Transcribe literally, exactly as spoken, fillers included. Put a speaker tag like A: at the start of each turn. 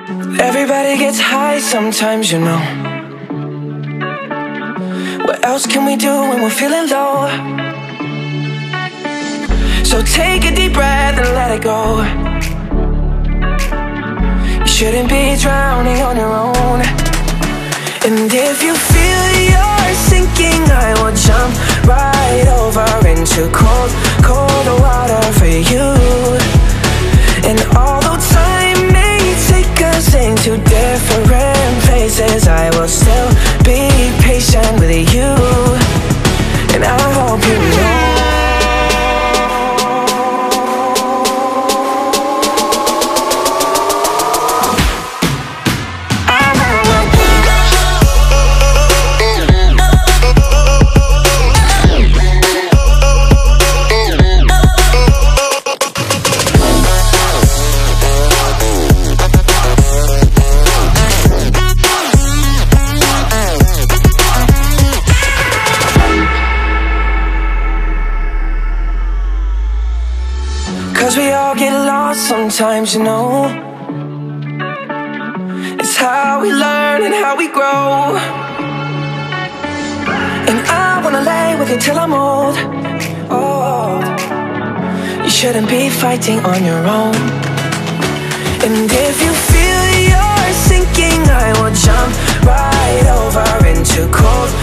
A: Everybody gets high sometimes, you know. What else can we do when we're feeling low? So take a deep breath and let it go. You shouldn't be drowning on your own. And if you feel you're sinking, I will jump right over into cold, cold water for you. And although time may take us into different places, I will still be patient with you. And I hope you know sometimes, you know. It's how we learn and how we grow. And I wanna lay with you till I'm old, old. You shouldn't be fighting on your own. And if you feel you're sinking, I will jump right over into cold,